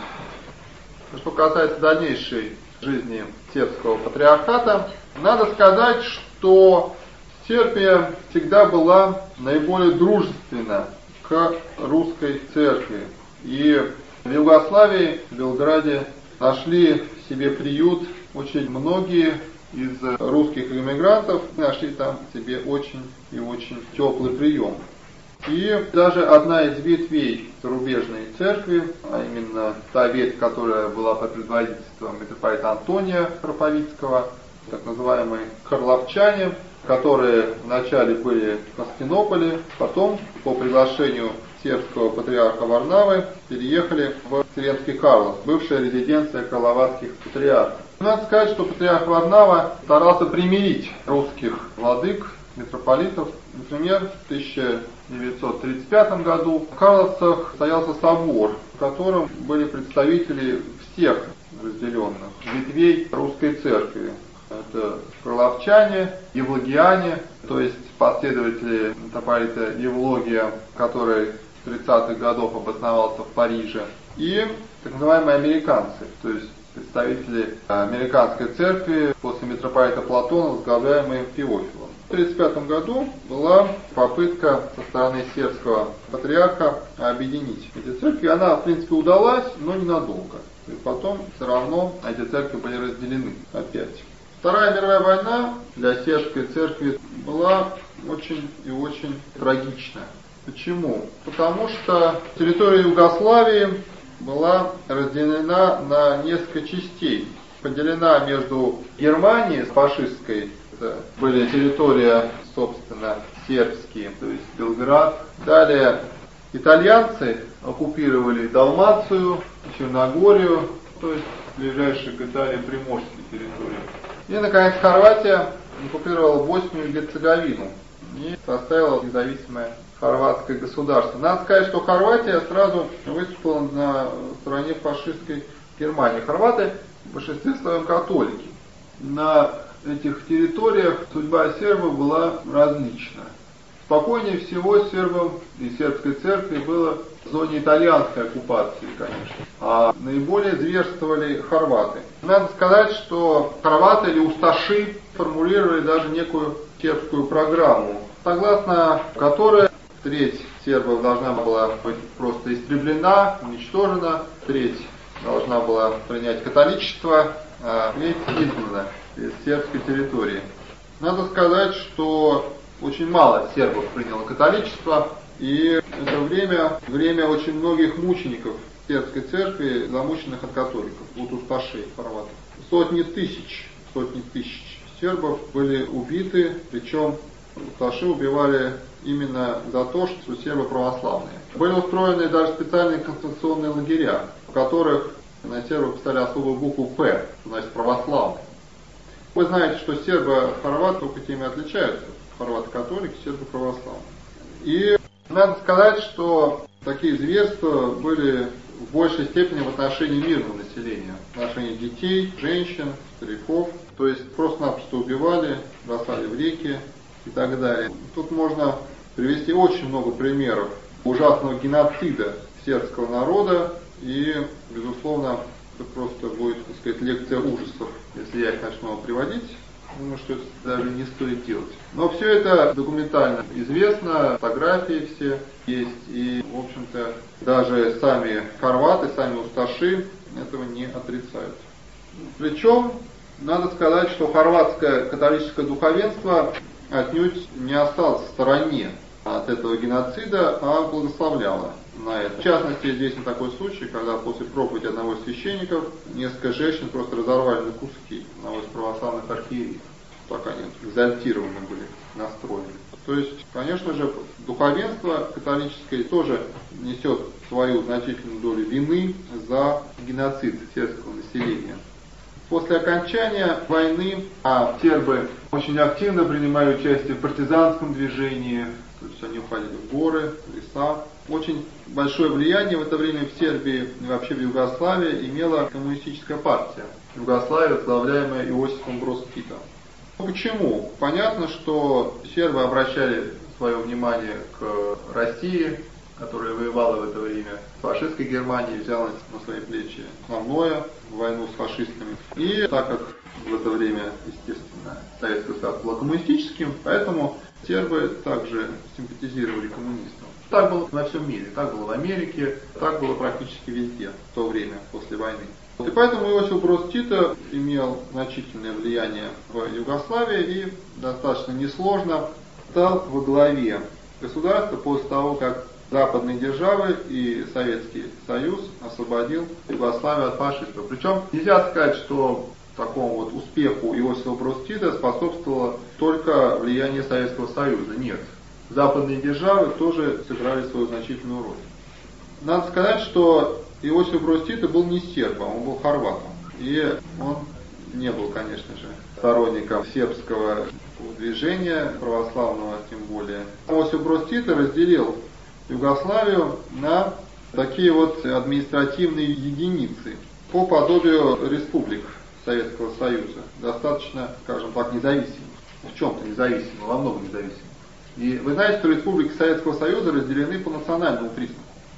Что касается дальнейшей жизни сербского патриархата, надо сказать, что Сербия всегда была наиболее дружественна к русской церкви. И в Югославии, в Белграде, нашли себе приют очень многие из русских иммигрантов, нашли там себе очень и очень теплый прием. И даже одна из ветвей зарубежной церкви, а именно та ветвь, которая была под предводительством митрополита Антония Храповицкого, так называемые харловчане, которые вначале были в Константинополе, потом по приглашению сербского патриарха Варнавы переехали в Сремский Карлов, бывшая резиденция карловацких патриархов. Надо сказать, что патриарх Варнава старался примирить русских владык, митрополитов. Например, в 1935 году в Карловцах состоялся собор, в котором были представители всех разделенных ветвей русской церкви. Это крыловчане, евлогиане, то есть последователи митрополита Евлогия, который в 30-х годах обосновался в Париже, и так называемые американцы, то есть представители американской церкви после митрополита Платона, возглавляемые Феофилом. В 1935 году была попытка со стороны сербского патриарха объединить эти церкви. Она, в принципе, удалась, но ненадолго. И потом все равно эти церкви были разделены опять. Вторая мировая война для сербской церкви была очень и очень трагична. Почему? Потому что территория Югославии была разделена на несколько частей. Поделена между Германией фашистской, это были территория, собственно, сербские, то есть Белград. Далее итальянцы оккупировали Далмацию, Черногорию, то есть ближайшие к Италии приморские территории. И, наконец, Хорватия оккупировала Боснию и Герцеговину и составила независимое хорватское государство. Надо сказать, что Хорватия сразу выступила на стороне фашистской Германии. Хорваты в большинстве своем католики. На этих территориях судьба сербов была различна. Спокойнее всего сербам и сербской церкви было в зоне итальянской оккупации, конечно. А наиболее зверствовали хорваты. Надо сказать, что хорваты или усташи формулировали даже некую сербскую программу, согласно которой треть сербов должна была быть просто истреблена, уничтожена, треть должна была принять католичество, а треть изгнана из сербской территории. Надо сказать, что очень мало сербов приняло католичество, и это время очень многих мучеников сербской церкви, замученных от католиков, от усташей хорватов. Сотни тысяч сербов были убиты, причем усташи убивали именно за то, что сербы православные. Были устроены даже специальные концентрационные лагеря, в которых на сербов поставили особую букву «П», что значит православный. Вы знаете, что сербы от хорват только тем и отличаются. Хорваты католики, сербы православные. И надо сказать, что такие зверства были в большей степени в отношении мирного населения, в отношении детей, женщин, стариков. То есть просто-напросто убивали, бросали в реки и так далее. Тут можно привести очень много примеров ужасного геноцида сербского народа, и, безусловно, это просто будет, так сказать, лекция ужасов, если я их начну приводить. Думаю, что это даже не стоит делать. Но все это документально известно, фотографии все есть, и, в общем-то, даже сами хорваты, сами усташи этого не отрицают. Причем, надо сказать, что хорватское католическое духовенство отнюдь не осталось в стороне от этого геноцида, а благословляло на это. В частности, известен такой случай, когда после проповеди одного из священников несколько женщин просто разорвали на куски одного из православных архиереев. Так они экзальтированы были, настроены. То есть, конечно же, духовенство католическое тоже несет свою значительную долю вины за геноцид сербского населения. После окончания войны сербы очень активно принимали участие в партизанском движении, то есть они уходили в горы, в леса. Очень большое влияние в это время в Сербии и вообще в Югославии имела коммунистическая партия Югославии, возглавляемая Иосифом Брос Титом. Почему? Понятно, что сербы обращали свое внимание к России, которая воевала в это время с фашистской Германией, взяла на свои плечи основное войну с фашистами. И так как в это время, естественно, Советский Союз был коммунистическим, поэтому сербы также симпатизировали коммунистам. Так было во всем мире, так было в Америке, так было практически везде в то время, после войны. И поэтому Иосиф Брос Тито имел значительное влияние в Югославии и достаточно несложно стал во главе государства после того, как западные державы и Советский Союз освободил Югославию от фашистов. Причем нельзя сказать, что такому вот успеху Иосифа Брос Тито способствовало только влияние Советского Союза. Нет. Западные державы тоже сыграли свою значительную роль. Надо сказать, что Иосиф Брос Тито был не сербом, он был хорватом. И он не был, конечно же, сторонником сербского движения, православного тем более. Иосиф Брос Тито разделил Югославию на такие вот административные единицы по подобию республик Советского Союза достаточно, скажем так, независимы. В чем-то независимы, во многом независимы. И вы знаете, что республики Советского Союза разделены по национальному признаку.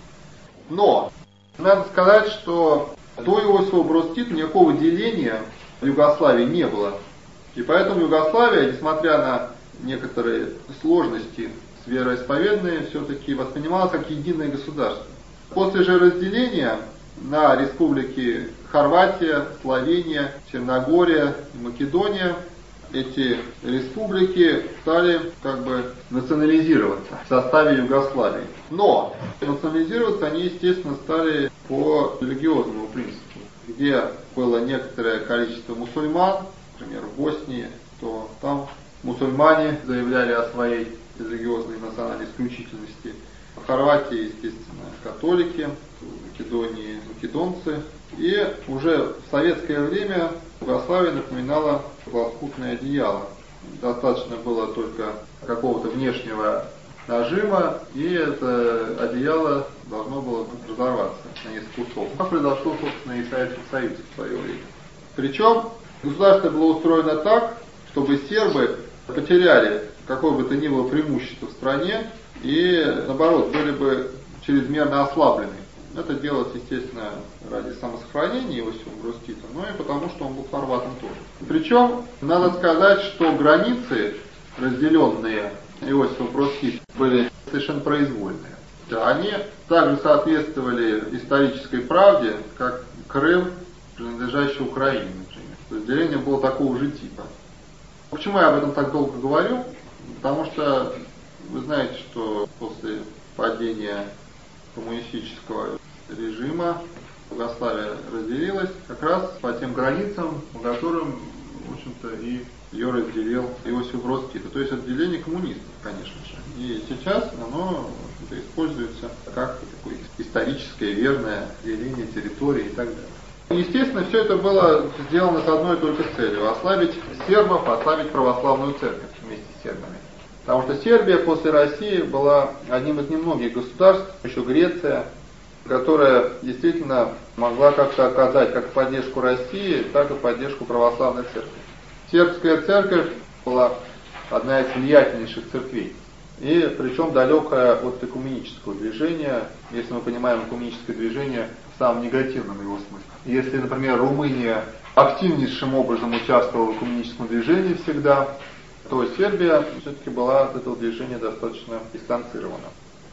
Но надо сказать, что до Иосифа Броз Тита никакого деления в Югославии не было. И поэтому Югославия, несмотря на некоторые сложности с вероисповедной, все-таки воспринималась как единое государство. После же разделения на республики Хорватия, Словения, Черногория и Македония эти республики стали национализироваться в составе Югославии. Но национализироваться они, естественно, стали по религиозному принципу, где было некоторое количество мусульман, например, в Боснии, то там мусульмане заявляли о своей религиозной и национальной исключительности. В Хорватии, естественно, католики, в Македонии македонцы. И уже в советское время Югославия напоминала лоскутное одеяло. Достаточно было только какого-то внешнего нажима, и это одеяло должно было разорваться на несколько кусков. Как произошло, собственно, и Советский Союз в свое время. Причем государство было устроено так, чтобы сербы потеряли какое бы то ни было преимущество в стране и, наоборот, были бы чрезмерно ослаблены. Это делалось, естественно, ради самосохранения Иосифа Броз Тита, но и потому, что он был хорватом тоже. Причем, надо сказать, что границы, разделенные Иосифом Броз Титом, были совершенно произвольные. Они также соответствовали исторической правде, как Крым, принадлежащий Украине, например. Разделение было такого же типа. Почему я об этом так долго говорю? Потому что вы знаете, что после падения коммунистического режима Югославия разделилась как раз по тем границам, по которым, в общем-то, и ее разделил Иосиф Броз Тита. То есть отделение коммунистов, конечно же. И сейчас оно, в общем-то, используется как такое историческое, верное деление территории и так далее. Естественно, все это было сделано с одной только целью – ослабить сербов, ослабить православную церковь вместе с сербами. Потому что Сербия после России была одним из немногих государств, еще Греция, которая действительно могла как-то оказать как поддержку России, так и поддержку православной церкви. Сербская церковь была одна из влиятельнейших церквей, и причем далекая от экуменического движения, если мы понимаем экуменическое движение в самом негативном его смысле. Если, например, Румыния активнейшим образом участвовала в экуменическом движении всегда, то Сербия все-таки была от этого движения достаточно дистанцирована.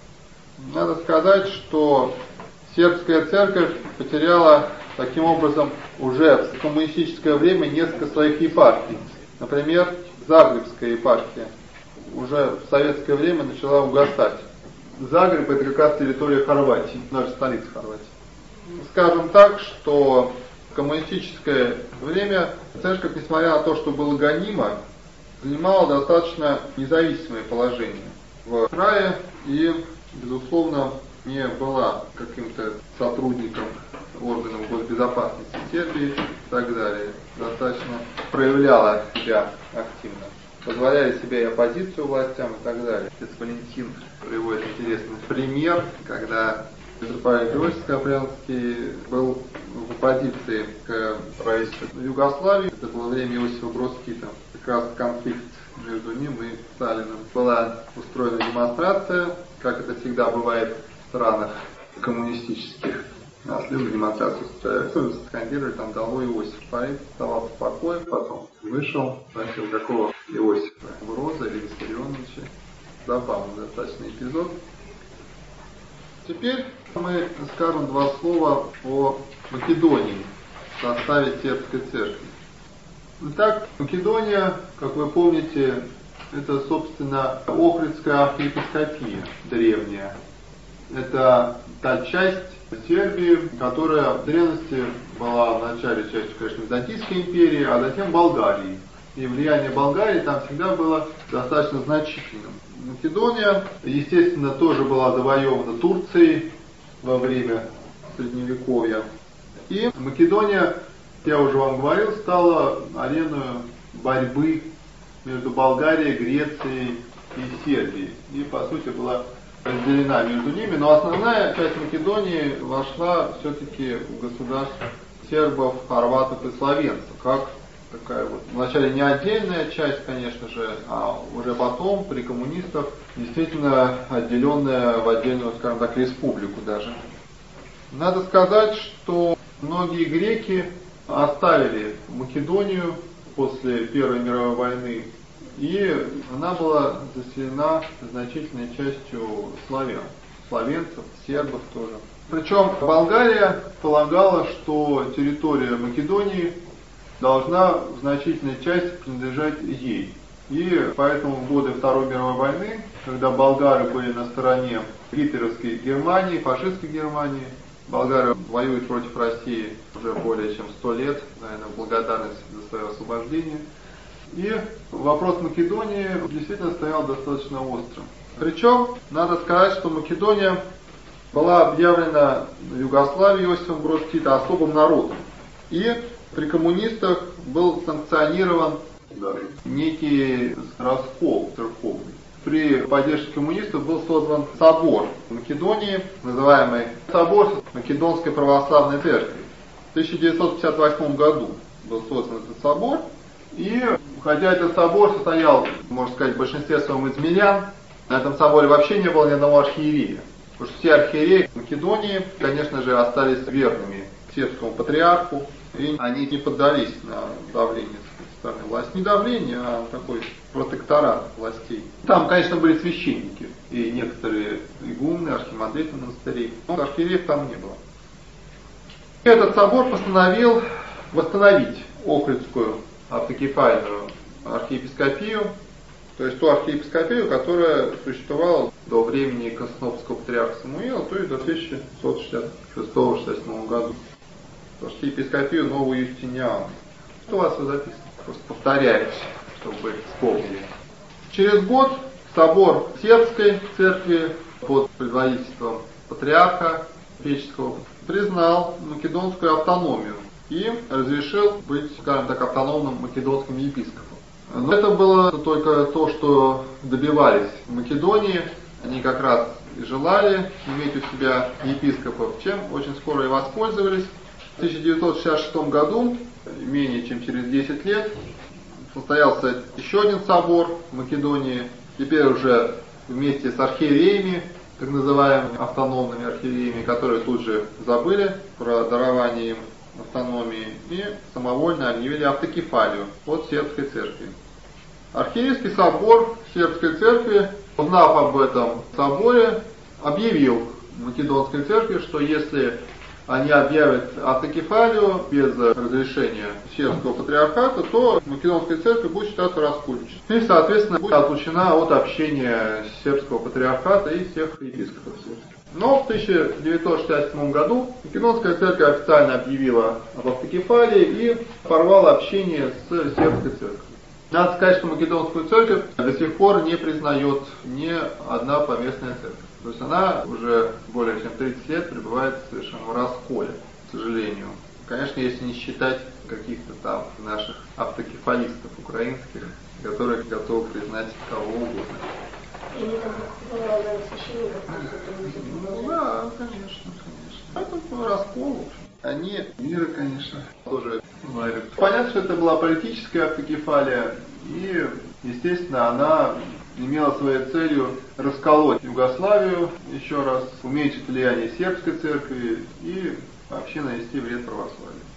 Надо сказать, что сербская церковь потеряла таким образом уже в коммунистическое время несколько своих епархий. Например, Загребская епархия уже в советское время начала угасать. Загреб — это как раз территория Хорватии, даже столица Хорватии. Скажем так, что в коммунистическое время церковь, несмотря на то, что было гонимо, занимала достаточно независимое положение в крае и, безусловно, не была каким-то сотрудником органов госбезопасности Сербии и так далее. Достаточно проявляла себя активно. Позволяли себе и оппозицию властям и так далее. Отец Валентин приводит интересный пример, когда митрополит Иосиф Скопрянский был в оппозиции к правительству Югославии. Это было время Иосифа Броз Тита. Как раз конфликт между ним и Сталиным. Была устроена демонстрация, как это всегда бывает в странах коммунистических. Следующую демонстрацию скандировали, там «Долой Иосиф». Парень оставался в покое, потом вышел, спросил, какого Иосифа, Броза или Виссарионовича. Забавный достаточно эпизод. Теперь мы скажем два слова о Македонии в составе сербской церкви. Итак, Македония, как вы помните, это, собственно, Охридская архиепископия древняя. Это та часть Сербии, которая в древности была в начале частью, конечно, Византийской империи, а затем Болгарии. И влияние Болгарии там всегда было достаточно значительным. Македония, естественно, тоже была завоевана Турцией во время Средневековья. И Македония, я уже вам говорил, стала ареной борьбы между Болгарией, Грецией и Сербией. И, по сути, была разделена между ними. Но основная часть Македонии вошла все-таки в государство сербов, хорватов и словенцев, как такая вот, вначале не отдельная часть, конечно же, а уже потом, при коммунистах, действительно отделенная в отдельную, скажем так, республику даже. Надо сказать, что многие греки оставили Македонию после Первой мировой войны, и она была заселена значительной частью славян, словенцев, сербов тоже. Причем Болгария полагала, что территория Македонии должна в значительной части принадлежать ей. И поэтому в годы Второй мировой войны, когда болгары были на стороне гитлеровской Германии, фашистской Германии, болгары воюют против России уже более чем 100 лет, наверное, в благодарность за свое освобождение. И вопрос Македонии действительно стоял достаточно острым. Причем, надо сказать, что Македония была объявлена Югославией Иосифом Брос Тито особым народом. И при коммунистах был санкционирован некий раскол церковный. При поддержке коммунистов был создан собор Македонии, называемый собор Македонской православной церкви. В 1958 году был создан этот собор, и хотя этот собор состоял, можно сказать, в большинстве своем из мирян, на этом соборе вообще не было ни одного архиерея. Потому что все архиереи Македонии, конечно же, остались верными сербскому патриарху, и они не поддались на давление со стороны власти. Не давление, а такой протекторат властей. Там, конечно, были священники, и некоторые игумны, архимандриты монастырей, но архиереев там не было. И этот собор постановил восстановить Охридскую автокефальную архиепископию, то есть ту архиепископию, которая существовала до времени Константинопольского патриарха Самуила, то есть до 1666-67 года. Архиепископию Новую Юстиниану. Что у вас записано? Просто повторяюсь, чтобы вы вспомнили. Через год собор Сербской церкви под предводительством патриарха Печеского признал македонскую автономию и разрешил быть, скажем так, автономным македонским епископом. Но это было только то, что добивались в Македонии. Они как раз и желали иметь у себя епископов, чем очень скоро и воспользовались. В 1966 году, менее чем через 10 лет, состоялся еще один собор в Македонии, теперь уже вместе с архиереями, так называемыми автономными архиереями, которые тут же забыли про дарование им автономии и самовольно объявили автокефалию от сербской церкви. Архиерейский собор сербской церкви, узнав об этом соборе, объявил македонской церкви, что если они объявят автокефалию без разрешения сербского патриархата, то македонская церковь будет считаться раскольничеством. И, соответственно, будет отлучена от общения сербского патриархата и всех епископов сербских. Но в 1967 году македонская церковь официально объявила об автокефалии и порвала общение с сербской церковью. Надо сказать, что македонскую церковь до сих пор не признает ни одна поместная церковь. То есть она уже более чем 30 лет пребывает в совершенном расколе, к сожалению. Конечно, если не считать каких-то там наших автокефалистов украинских, которые готовы признать кого угодно. Или там священников? Ну да, конечно. Это раскол. Они, мира, конечно, тоже говорят. Понятно, что это была политическая автокефалия, и, естественно, она имела своей целью расколоть Югославию, еще раз, уменьшить влияние сербской церкви и вообще нанести вред православию.